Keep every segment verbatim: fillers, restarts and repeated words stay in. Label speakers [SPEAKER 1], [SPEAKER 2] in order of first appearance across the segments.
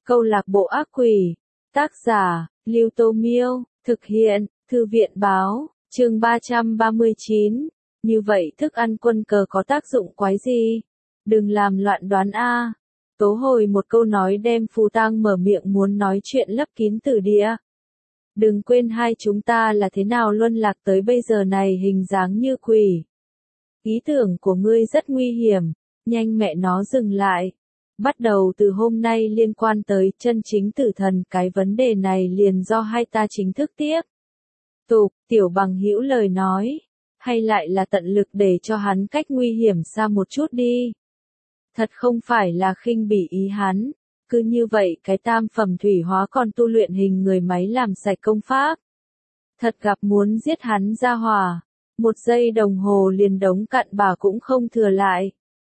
[SPEAKER 1] Câu lạc bộ ác quỷ. Tác giả, Lưu Tô Miêu. Thực hiện, Thư viện báo. Chương ba trăm ba mươi chín. Như vậy thức ăn quân cờ có tác dụng quái gì? Đừng làm loạn đoán a. Tố hồi một câu nói đem Phù Tang mở miệng muốn nói chuyện lấp kín tử địa. Đừng quên hai chúng ta là thế nào luân lạc tới bây giờ này hình dáng như quỷ. Ý tưởng của ngươi rất nguy hiểm, nhanh mẹ nó dừng lại. Bắt đầu từ hôm nay liên quan tới chân chính tử thần, cái vấn đề này liền do hai ta chính thức tiếp tục. Tiểu Bằng Hữu lời nói, hay lại là tận lực để cho hắn cách nguy hiểm xa một chút đi. Thật không phải là khinh bỉ ý hắn, cứ như vậy cái tam phẩm thủy hóa còn tu luyện hình người máy làm sạch công pháp. Thật gặp muốn giết hắn ra hỏa, một giây đồng hồ liền đống cặn bà cũng không thừa lại.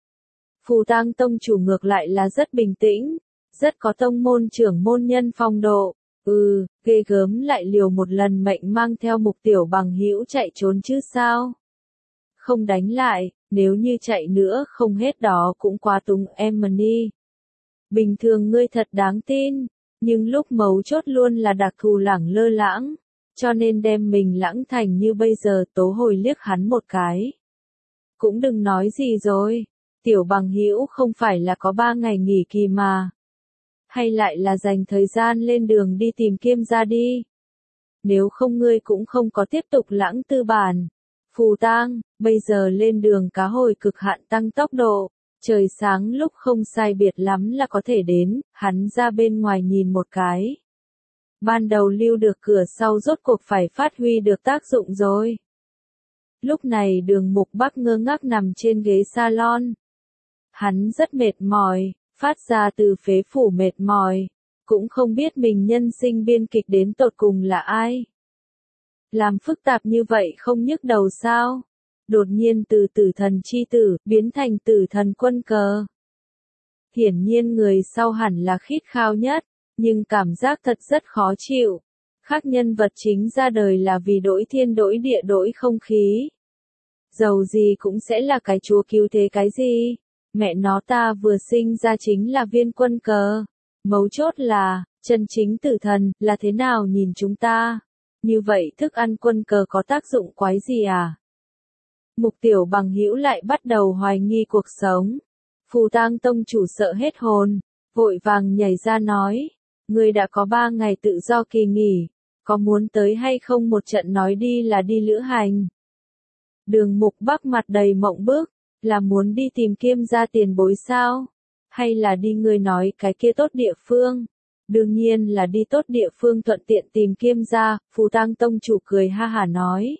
[SPEAKER 1] Phù Tang tông chủ ngược lại là rất bình tĩnh, rất có tông môn trưởng môn nhân phong độ. Ừ, ghê gớm lại liều một lần mệnh mang theo mục Tiểu Bằng Hữu chạy trốn chứ sao? Không đánh lại, nếu như chạy nữa không hết đó cũng quá túng Emily. Bình thường ngươi thật đáng tin, nhưng lúc mấu chốt luôn là đặc thù lẳng lơ lãng, cho nên đem mình lãng thành như bây giờ. Tố hồi liếc hắn một cái. Cũng đừng nói gì rồi, Tiểu Bằng Hữu không phải là có ba ngày nghỉ kỳ mà. Hay lại là dành thời gian lên đường đi tìm Kiêm gia đi. Nếu không ngươi cũng không có tiếp tục lãng tư bản. Phù Tang, bây giờ lên đường cá hồi cực hạn tăng tốc độ. Trời sáng lúc không sai biệt lắm là có thể đến, hắn ra bên ngoài nhìn một cái. Ban đầu lưu được cửa sau rốt cuộc phải phát huy được tác dụng rồi. Lúc này Đường Mục Bắc ngơ ngác nằm trên ghế salon. Hắn rất mệt mỏi, phát ra từ phế phủ mệt mỏi, cũng không biết mình nhân sinh biên kịch đến tột cùng là ai. Làm phức tạp như vậy không nhức đầu sao? Đột nhiên từ tử thần chi tử, biến thành tử thần quân cờ. Hiển nhiên người sau hẳn là khít khao nhất, nhưng cảm giác thật rất khó chịu. Khác nhân vật chính ra đời là vì đổi thiên đổi địa đổi không khí. Dầu gì cũng sẽ là cái chúa cứu thế cái gì? Mẹ nó ta vừa sinh ra chính là viên quân cờ. Mấu chốt là, chân chính tử thần, là thế nào nhìn chúng ta? Như vậy thức ăn quân cờ có tác dụng quái gì à? Mục Tiểu Bằng Hữu lại bắt đầu hoài nghi cuộc sống. Phù Tang tông chủ sợ hết hồn, vội vàng nhảy ra nói. Ngươi đã có ba ngày tự do kỳ nghỉ, có muốn tới hay không một trận nói đi là đi lữ hành? Đường Mục Bắc mặt đầy mộng bức, là muốn đi tìm Kiêm gia tiền bối sao? Hay là đi ngươi nói cái kia tốt địa phương? Đương nhiên là đi tốt địa phương thuận tiện tìm Kiêm gia. Phù Tang tông chủ cười ha hả nói.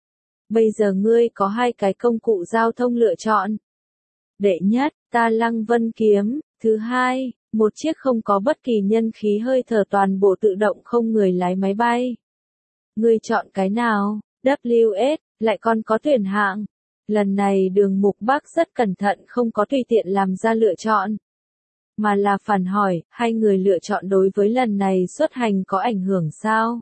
[SPEAKER 1] Bây giờ ngươi có hai cái công cụ giao thông lựa chọn. Đệ nhất, ta Lăng Vân kiếm. Thứ hai, một chiếc không có bất kỳ nhân khí hơi thở toàn bộ tự động không người lái máy bay. Ngươi chọn cái nào? W S, lại còn có tuyển hạng. Lần này Đường Mục Bắc rất cẩn thận không có tùy tiện làm ra lựa chọn. Mà là phản hỏi, hai người lựa chọn đối với lần này xuất hành có ảnh hưởng sao?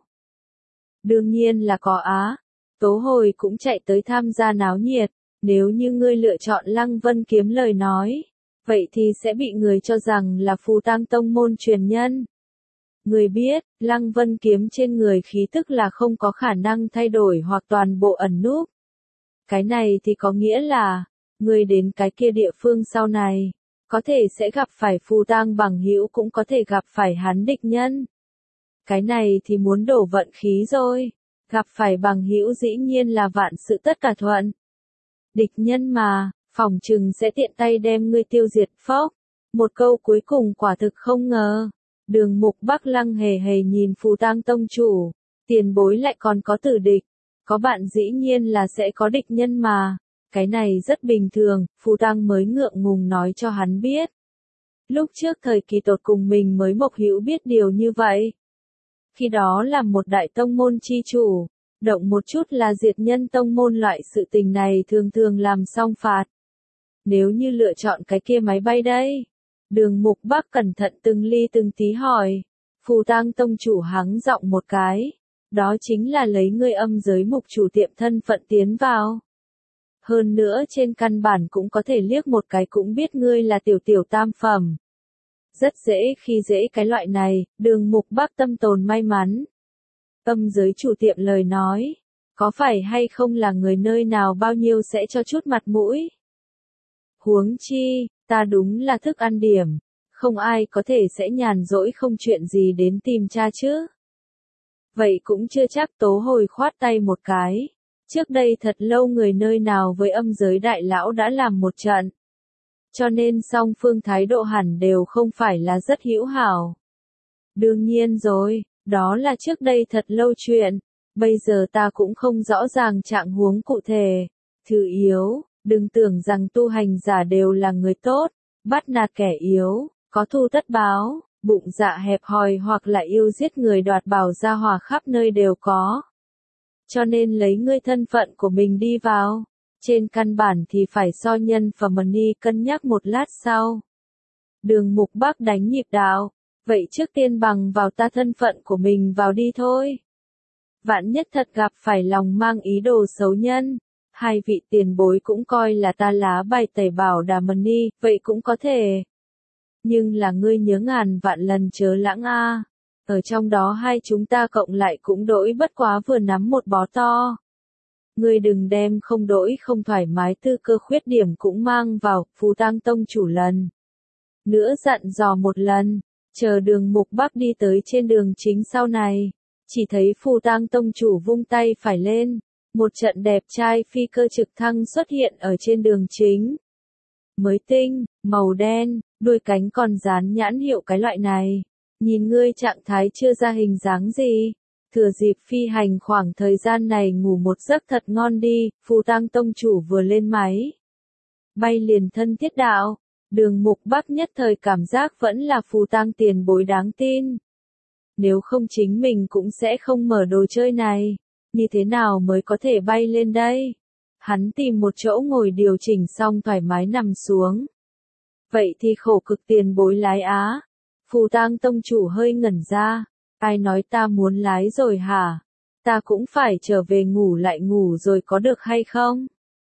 [SPEAKER 1] Đương nhiên là có á. Tố hồi cũng chạy tới tham gia náo nhiệt. Nếu như ngươi lựa chọn Lăng Vân kiếm lời nói, vậy thì sẽ bị người cho rằng là Phù Tang tông môn truyền nhân. Người biết, Lăng Vân kiếm trên người khí tức là không có khả năng thay đổi hoặc toàn bộ ẩn núp. Cái này thì có nghĩa là, người đến cái kia địa phương sau này, có thể sẽ gặp phải Phù Tang Bằng Hữu cũng có thể gặp phải hắn địch nhân. Cái này thì muốn đổ vận khí rồi, gặp phải Bằng Hữu dĩ nhiên là vạn sự tất cả thuận. Địch nhân mà, phỏng chừng sẽ tiện tay đem ngươi tiêu diệt phốc. Một câu cuối cùng quả thực không ngờ. Đường Mục Bắc lăng hề hề nhìn Phù Tang tông chủ, tiền bối lại còn có tử địch. Có bạn dĩ nhiên là sẽ có địch nhân mà. Cái này rất bình thường, Phù Tang mới ngượng ngùng nói cho hắn biết. Lúc trước thời kỳ tột cùng mình mới Mộc Hữu biết điều như vậy. Khi đó là một đại tông môn chi chủ, động một chút là diệt nhân tông môn, loại sự tình này thường thường làm xong phạt. Nếu như lựa chọn cái kia máy bay đây? Đường Mục Bắc cẩn thận từng ly từng tí hỏi. Phù Tang tông chủ hắng giọng một cái. Đó chính là lấy ngươi âm giới mục chủ tiệm thân phận tiến vào. Hơn nữa trên căn bản cũng có thể liếc một cái cũng biết ngươi là tiểu tiểu tam phẩm. Rất dễ khi dễ cái loại này, Đường Mục Bác tâm tồn may mắn. Âm giới chủ tiệm lời nói, có phải hay không là người nơi nào bao nhiêu sẽ cho chút mặt mũi? Huống chi, ta đúng là thức ăn điểm, không ai có thể sẽ nhàn rỗi không chuyện gì đến tìm cha chứ. Vậy cũng chưa chắc. Tố Hồi khoát tay một cái. Trước đây thật lâu người nơi nào với âm giới đại lão đã làm một trận. Cho nên song phương thái độ hẳn đều không phải là rất hữu hảo. Đương nhiên rồi, đó là trước đây thật lâu chuyện. Bây giờ ta cũng không rõ ràng trạng huống cụ thể. Thứ yếu, đừng tưởng rằng tu hành giả đều là người tốt, bắt nạt kẻ yếu, có thù tất báo, bụng dạ hẹp hòi hoặc là yêu giết người đoạt bảo gia hỏa khắp nơi đều có. Cho nên lấy ngươi thân phận của mình đi vào, trên căn bản thì phải so nhân phẩm money cân nhắc một lát sau. Đường Mục Bác đánh nhịp đạo, vậy trước tiên bằng vào ta thân phận của mình vào đi thôi. Vạn nhất thật gặp phải lòng mang ý đồ xấu nhân, hai vị tiền bối cũng coi là ta lá bài tẩy bảo đà money, vậy cũng có thể. Nhưng là ngươi nhớ ngàn vạn lần chớ lãng a. Ở trong đó hai chúng ta cộng lại cũng đỗi bất quá vừa nắm một bó to. Ngươi đừng đem không đỗi không thoải mái tư cơ khuyết điểm cũng mang vào, Phù Tang tông chủ lần nữa dặn dò một lần, chờ Đường Mục Bác đi tới trên đường chính sau này, chỉ thấy Phù Tang tông chủ vung tay phải lên, một trận đẹp trai phi cơ trực thăng xuất hiện ở trên đường chính. Mới tinh, màu đen, đuôi cánh còn dán nhãn hiệu cái loại này. Nhìn ngươi trạng thái chưa ra hình dáng gì. Thừa dịp phi hành khoảng thời gian này ngủ một giấc thật ngon đi, Phù Tang tông chủ vừa lên máy. Bay liền thân thiết đạo, Đường Mục Bác nhất thời cảm giác vẫn là Phù Tang tiền bối đáng tin. Nếu không chính mình cũng sẽ không mở đồ chơi này. Như thế nào mới có thể bay lên đây? Hắn tìm một chỗ ngồi điều chỉnh xong thoải mái nằm xuống. Vậy thì khổ cực tiền bối lái á. Phù Tang tông chủ hơi ngẩn ra. Ai nói ta muốn lái rồi hả? Ta cũng phải trở về ngủ lại ngủ rồi có được hay không?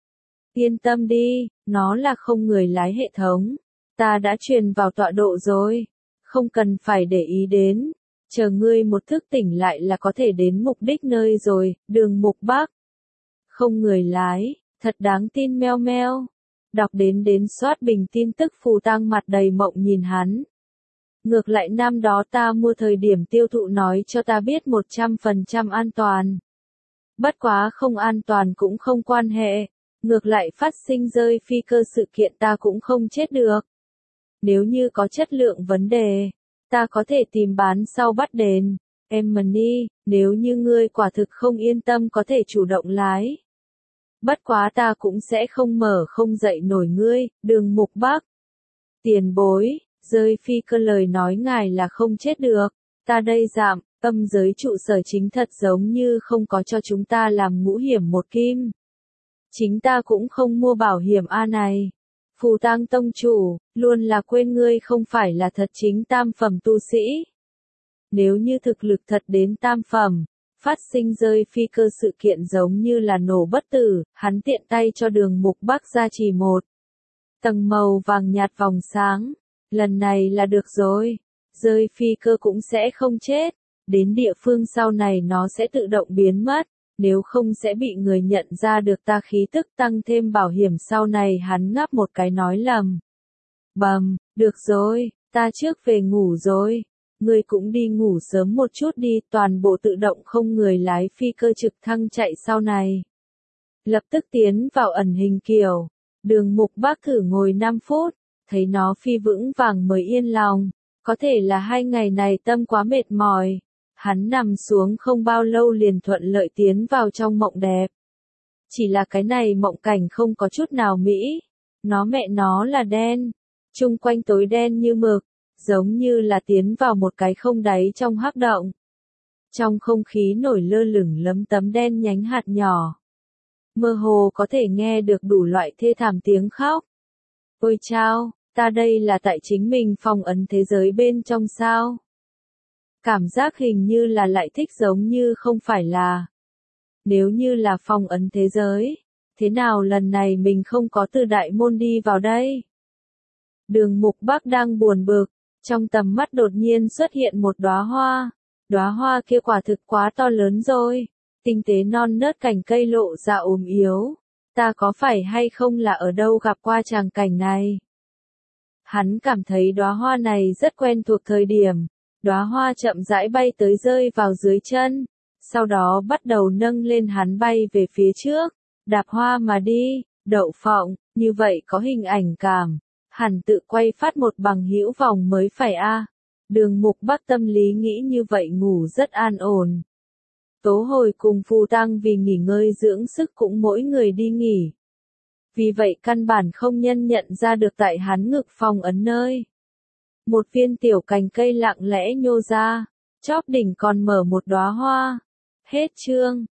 [SPEAKER 1] Yên tâm đi, nó là không người lái hệ thống. Ta đã truyền vào tọa độ rồi. Không cần phải để ý đến. Chờ ngươi một thức tỉnh lại là có thể đến mục đích nơi rồi, Đường Mục Bác. Không người lái, thật đáng tin meo meo. Đọc đến đến soát bình tin tức Phù Tang mặt đầy mộng nhìn hắn. Ngược lại năm đó ta mua thời điểm tiêu thụ nói cho ta biết một trăm phần trăm an toàn. Bất quá không an toàn cũng không quan hệ. Ngược lại phát sinh rơi phi cơ sự kiện ta cũng không chết được. Nếu như có chất lượng vấn đề, ta có thể tìm bán sau bắt đền. Em money, nếu như ngươi quả thực không yên tâm có thể chủ động lái. Bất quá ta cũng sẽ không mở không dậy nổi ngươi, Đường Mục Bác. Tiền bối, rơi phi cơ lời nói ngài là không chết được. Ta đây giảm, âm giới trụ sở chính thật giống như không có cho chúng ta làm ngũ hiểm một kim. Chính ta cũng không mua bảo hiểm A này. Phù Tang tông chủ, luôn là quên ngươi không phải là thật chính tam phẩm tu sĩ. Nếu như thực lực thật đến tam phẩm, phát sinh rơi phi cơ sự kiện giống như là nổ bất tử, hắn tiện tay cho Đường Mục Bác ra chỉ một tầng màu vàng nhạt vòng sáng. Lần này là được rồi, rơi phi cơ cũng sẽ không chết, đến địa phương sau này nó sẽ tự động biến mất, nếu không sẽ bị người nhận ra được ta khí tức tăng thêm bảo hiểm sau này hắn ngáp một cái nói lầm. Bầm, được rồi, ta trước về ngủ rồi. Ngươi cũng đi ngủ sớm một chút đi, toàn bộ tự động không người lái phi cơ trực thăng chạy sau này. Lập tức tiến vào ẩn hình kiểu. Đường Mục Bác thử ngồi năm phút, thấy nó phi vững vàng mới yên lòng. Có thể là hai ngày này tâm quá mệt mỏi. Hắn nằm xuống không bao lâu liền thuận lợi tiến vào trong mộng đẹp. Chỉ là cái này mộng cảnh không có chút nào mỹ. Nó mẹ nó là đen. Chung quanh tối đen như mực. Giống như là tiến vào một cái không đáy trong hắc động. Trong không khí nổi lơ lửng lấm tấm đen nhánh hạt nhỏ. Mơ hồ có thể nghe được đủ loại thê thảm tiếng khóc. Ôi chao, ta đây là tại chính mình phong ấn thế giới bên trong sao? Cảm giác hình như là lại thích giống như không phải là. Nếu như là phong ấn thế giới, thế nào lần này mình không có từ đại môn đi vào đây? Đường Mục Bác đang buồn bực. Trong tầm mắt đột nhiên xuất hiện một đóa hoa. Đóa hoa kia quả thực quá to lớn rồi. Tinh tế non nớt cành cây lộ ra ốm yếu. Ta có phải hay không là ở đâu gặp qua tràng cảnh này? Hắn cảm thấy đóa hoa này rất quen thuộc thời điểm. Đóa hoa chậm rãi bay tới rơi vào dưới chân. Sau đó bắt đầu nâng lên hắn bay về phía trước. Đạp hoa mà đi, Đậu Phộng, như vậy có hình ảnh cảm. Hẳn tự quay phát một bằng hữu vòng mới phải a. Đường Mục Bắc tâm lý nghĩ như vậy ngủ rất an ổn. Tố Hồi cùng Phù Tăng vì nghỉ ngơi dưỡng sức cũng mỗi người đi nghỉ. Vì vậy căn bản không nhân nhận ra được tại hắn ngực phong ấn nơi. Một viên tiểu cành cây lặng lẽ nhô ra, chóp đỉnh còn mở một đóa hoa. Hết chương.